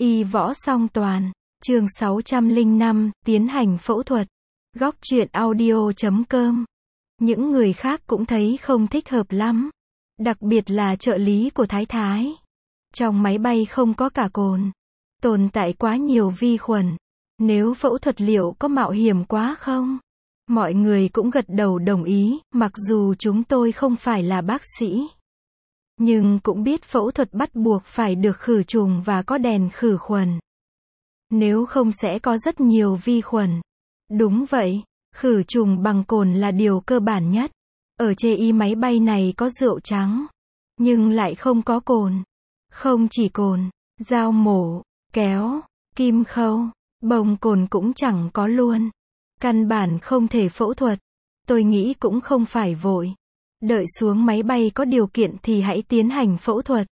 Y võ song toàn, chương 605, tiến hành phẫu thuật. Góc truyện audio.com. Những người khác cũng thấy không thích hợp lắm. Đặc biệt là trợ lý của Thái Thái. Trong máy bay không có cả cồn. Tồn tại quá nhiều vi khuẩn. Nếu phẫu thuật liệu có mạo hiểm quá không? Mọi người cũng gật đầu đồng ý, mặc dù chúng tôi không phải là bác sĩ. Nhưng cũng biết phẫu thuật bắt buộc phải được khử trùng và có đèn khử khuẩn. Nếu không sẽ có rất nhiều vi khuẩn. Đúng vậy, khử trùng bằng cồn là điều cơ bản nhất. Ở chê máy bay này có rượu trắng, nhưng lại không có cồn. Không chỉ cồn, dao mổ, kéo, kim khâu, bông cồn cũng chẳng có luôn. Căn bản không thể phẫu thuật. Tôi nghĩ cũng không phải vội. Đợi xuống máy bay có điều kiện thì hãy tiến hành phẫu thuật.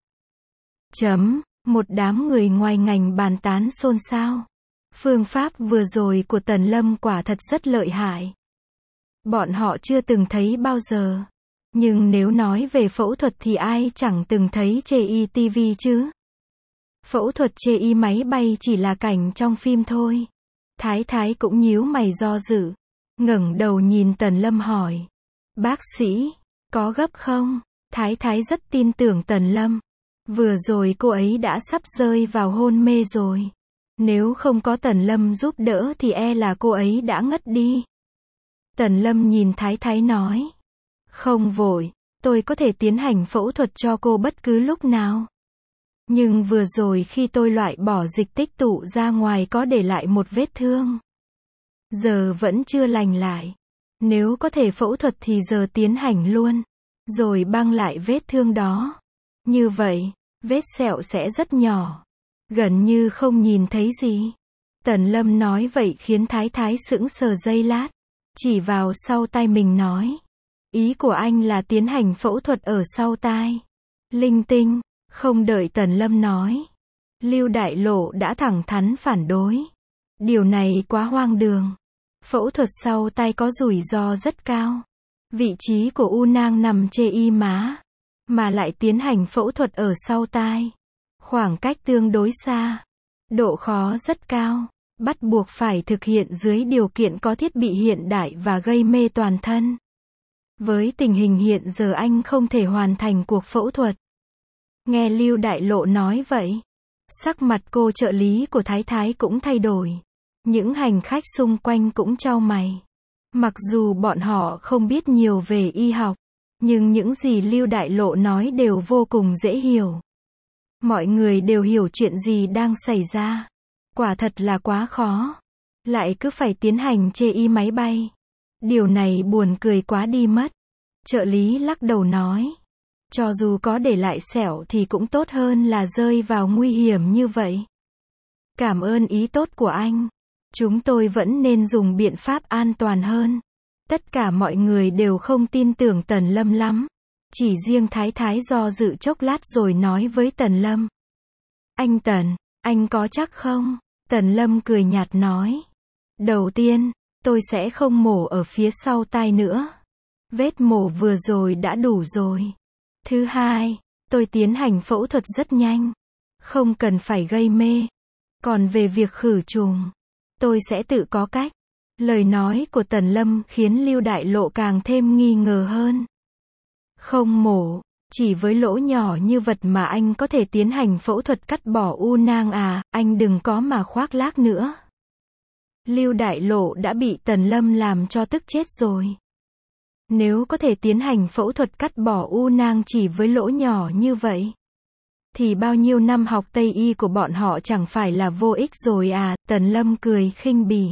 Một đám người ngoài ngành bàn tán xôn xao. Phương pháp vừa rồi của Tần Lâm quả thật rất lợi hại. Bọn họ chưa từng thấy bao giờ. Nhưng nếu nói về phẫu thuật thì ai chẳng từng thấy chê TV chứ. Phẫu thuật chê máy bay chỉ là cảnh trong phim thôi. Thái Thái cũng nhíu mày do dự. Ngẩng đầu nhìn Tần Lâm hỏi. Bác sĩ, có gấp không? Thái Thái rất tin tưởng Tần Lâm. Vừa rồi cô ấy đã sắp rơi vào hôn mê rồi. Nếu không có Tần Lâm giúp đỡ thì e là cô ấy đã ngất đi. Tần Lâm nhìn Thái Thái nói. Không vội, tôi có thể tiến hành phẫu thuật cho cô bất cứ lúc nào. Nhưng vừa rồi khi tôi loại bỏ dịch tích tụ ra ngoài có để lại một vết thương. Giờ vẫn chưa lành lại. Nếu có thể phẫu thuật thì giờ tiến hành luôn. Rồi băng lại vết thương đó. Như vậy, vết sẹo sẽ rất nhỏ. Gần như không nhìn thấy gì. Tần Lâm nói vậy khiến Thái Thái sững sờ giây lát. Chỉ vào sau tai mình nói. Ý của anh là tiến hành phẫu thuật ở sau tai. Linh tinh, không đợi Tần Lâm nói. Lưu Đại Lộ đã thẳng thắn phản đối. Điều này quá hoang đường. Phẫu thuật sau tai có rủi ro rất cao. Vị trí của u nang nằm chê má. Mà lại tiến hành phẫu thuật ở sau tai. Khoảng cách tương đối xa. Độ khó rất cao. Bắt buộc phải thực hiện dưới điều kiện có thiết bị hiện đại và gây mê toàn thân. Với tình hình hiện giờ anh không thể hoàn thành cuộc phẫu thuật. Nghe Lưu Đại Lộ nói vậy. Sắc mặt cô trợ lý của Thái Thái cũng thay đổi. Những hành khách xung quanh cũng chau mày. Mặc dù bọn họ không biết nhiều về y học. Nhưng những gì Lưu Đại Lộ nói đều vô cùng dễ hiểu. Mọi người đều hiểu chuyện gì đang xảy ra. Quả thật là quá khó. Lại cứ phải tiến hành chê máy bay. Điều này buồn cười quá đi mất. Trợ lý lắc đầu nói. Cho dù có để lại sẹo thì cũng tốt hơn là rơi vào nguy hiểm như vậy. Cảm ơn ý tốt của anh. Chúng tôi vẫn nên dùng biện pháp an toàn hơn. Tất cả mọi người đều không tin tưởng Tần Lâm lắm. Chỉ riêng Thái Thái do dự chốc lát rồi nói với Tần Lâm. Anh Tần, anh có chắc không? Tần Lâm cười nhạt nói. Đầu tiên, tôi sẽ không mổ ở phía sau tai nữa. Vết mổ vừa rồi đã đủ rồi. Thứ hai, tôi tiến hành phẫu thuật rất nhanh. Không cần phải gây mê. Còn về việc khử trùng, tôi sẽ tự có cách. Lời nói của Tần Lâm khiến Lưu Đại Lộ càng thêm nghi ngờ hơn. Không mổ, chỉ với lỗ nhỏ như vật mà anh có thể tiến hành phẫu thuật cắt bỏ u nang à, anh đừng có mà khoác lác nữa. Lưu Đại Lộ đã bị Tần Lâm làm cho tức chết rồi. Nếu có thể tiến hành phẫu thuật cắt bỏ u nang chỉ với lỗ nhỏ như vậy, thì bao nhiêu năm học Tây y của bọn họ chẳng phải là vô ích rồi à, Tần Lâm cười khinh bỉ.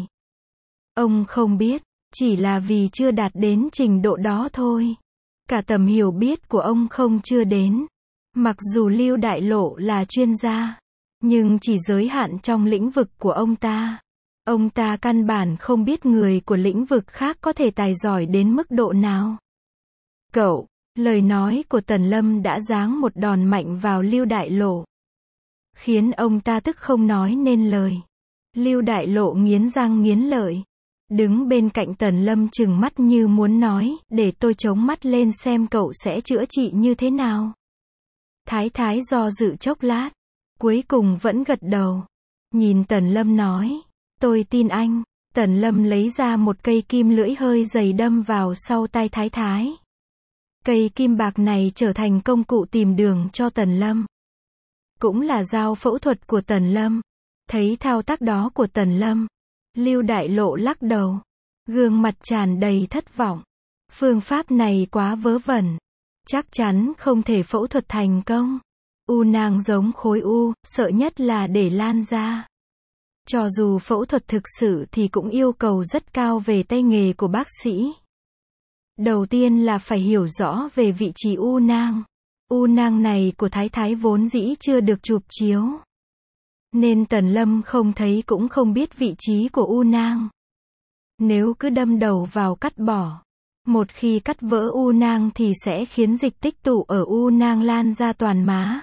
Ông không biết, chỉ là vì chưa đạt đến trình độ đó thôi. Cả tầm hiểu biết của ông không chưa đến. Mặc dù Lưu Đại Lộ là chuyên gia, nhưng chỉ giới hạn trong lĩnh vực của ông ta. Ông ta căn bản không biết người của lĩnh vực khác có thể tài giỏi đến mức độ nào. Cậu, lời nói của Tần Lâm đã giáng một đòn mạnh vào Lưu Đại Lộ. Khiến ông ta tức không nói nên lời. Lưu Đại Lộ nghiến răng nghiến lợi. Đứng bên cạnh Tần Lâm trừng mắt như muốn nói, để tôi chống mắt lên xem cậu sẽ chữa trị như thế nào. Thái Thái do dự chốc lát. cuối cùng vẫn gật đầu. Nhìn Tần Lâm nói, tôi tin anh. Tần Lâm lấy ra một cây kim lưỡi hơi dày đâm vào sau tai Thái Thái. Cây kim bạc này trở thành công cụ tìm đường cho Tần Lâm. Cũng là dao phẫu thuật của Tần Lâm. Thấy thao tác đó của Tần Lâm, Lưu Đại Lộ lắc đầu. Gương mặt tràn đầy thất vọng. Phương pháp này quá vớ vẩn. Chắc chắn không thể phẫu thuật thành công. U nang giống khối u, sợ nhất là để lan ra. Cho dù phẫu thuật thực sự thì cũng yêu cầu rất cao về tay nghề của bác sĩ. Đầu tiên là phải hiểu rõ về vị trí u nang. U nang này của Thái Thái vốn dĩ chưa được chụp chiếu. Nên Tần Lâm không thấy cũng không biết vị trí của u nang. Nếu cứ đâm đầu vào cắt bỏ, một khi cắt vỡ u nang thì sẽ khiến dịch tích tụ ở u nang lan ra toàn má.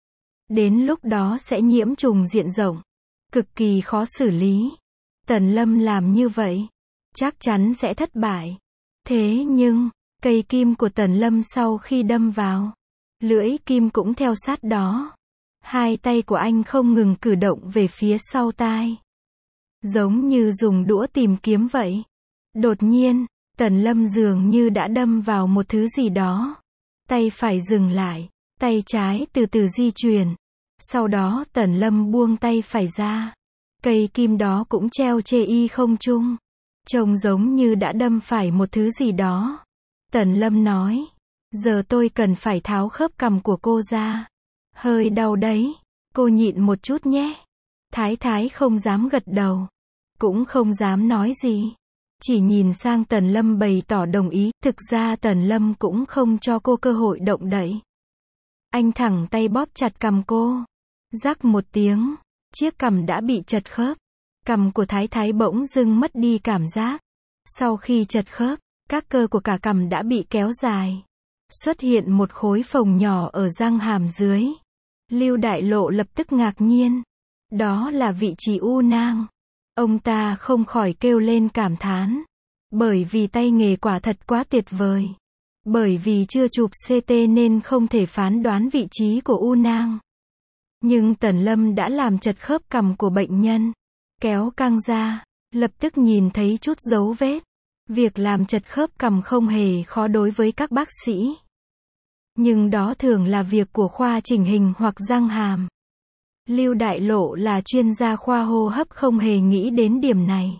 Đến lúc đó sẽ nhiễm trùng diện rộng, cực kỳ khó xử lý. Tần Lâm làm như vậy, chắc chắn sẽ thất bại. Thế nhưng, cây kim của Tần Lâm sau khi đâm vào, lưỡi kim cũng theo sát đó. Hai tay của anh không ngừng cử động về phía sau tai. Giống như dùng đũa tìm kiếm vậy. Đột nhiên, Tần Lâm dường như đã đâm vào một thứ gì đó. Tay phải dừng lại, tay trái từ từ di chuyển. Sau đó Tần Lâm buông tay phải ra. Cây kim đó cũng treo chê y không trung. Trông giống như đã đâm phải một thứ gì đó. Tần Lâm nói, giờ tôi cần phải tháo khớp cằm của cô ra. Hơi đau đấy, cô nhịn một chút nhé. Thái Thái không dám gật đầu, cũng không dám nói gì. Chỉ nhìn sang Tần Lâm bày tỏ đồng ý, thực ra Tần Lâm cũng không cho cô cơ hội động đậy. Anh thẳng tay bóp chặt cằm cô. Rắc một tiếng, chiếc cằm đã bị chật khớp. Cằm của Thái Thái bỗng dưng mất đi cảm giác. Sau khi chật khớp, các cơ của cả cằm đã bị kéo dài. Xuất hiện một khối phồng nhỏ ở răng hàm dưới. Lưu Đại Lộ lập tức ngạc nhiên. Đó là vị trí u nang. Ông ta không khỏi kêu lên cảm thán. Bởi vì tay nghề quả thật quá tuyệt vời. Bởi vì chưa chụp CT nên không thể phán đoán vị trí của u nang. Nhưng Tần Lâm đã làm chật khớp cằm của bệnh nhân. Kéo căng ra, lập tức nhìn thấy chút dấu vết. Việc làm chật khớp cằm không hề khó đối với các bác sĩ. Nhưng đó thường là việc của khoa chỉnh hình hoặc răng hàm. Lưu Đại Lộ là chuyên gia khoa hô hấp không hề nghĩ đến điểm này.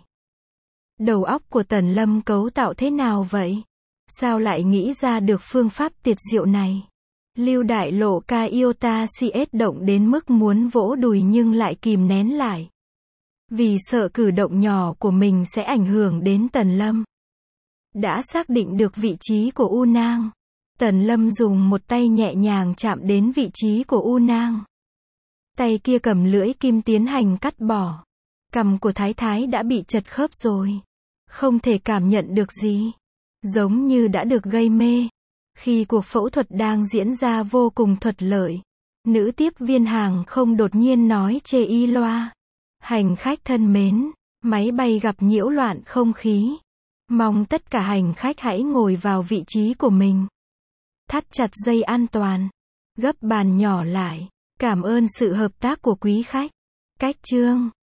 Đầu óc của Tần Lâm cấu tạo thế nào vậy? Sao lại nghĩ ra được phương pháp tuyệt diệu này? Lưu Đại Lộ ca iota CS động đến mức muốn vỗ đùi nhưng lại kìm nén lại. Vì sợ cử động nhỏ của mình sẽ ảnh hưởng đến Tần Lâm. Đã xác định được vị trí của u nang. Tần Lâm dùng một tay nhẹ nhàng chạm đến vị trí của u nang. Tay kia cầm lưỡi kim tiến hành cắt bỏ. Cằm của Thái Thái đã bị chật khớp rồi. Không thể cảm nhận được gì. Giống như đã được gây mê. Khi cuộc phẫu thuật đang diễn ra vô cùng thuận lợi, nữ tiếp viên hàng không đột nhiên nói chê y loa. Hành khách thân mến, máy bay gặp nhiễu loạn không khí. Mong tất cả hành khách hãy ngồi vào vị trí của mình. Thắt chặt dây an toàn. Gấp bàn nhỏ lại. Cảm ơn sự hợp tác của quý khách. Cách chương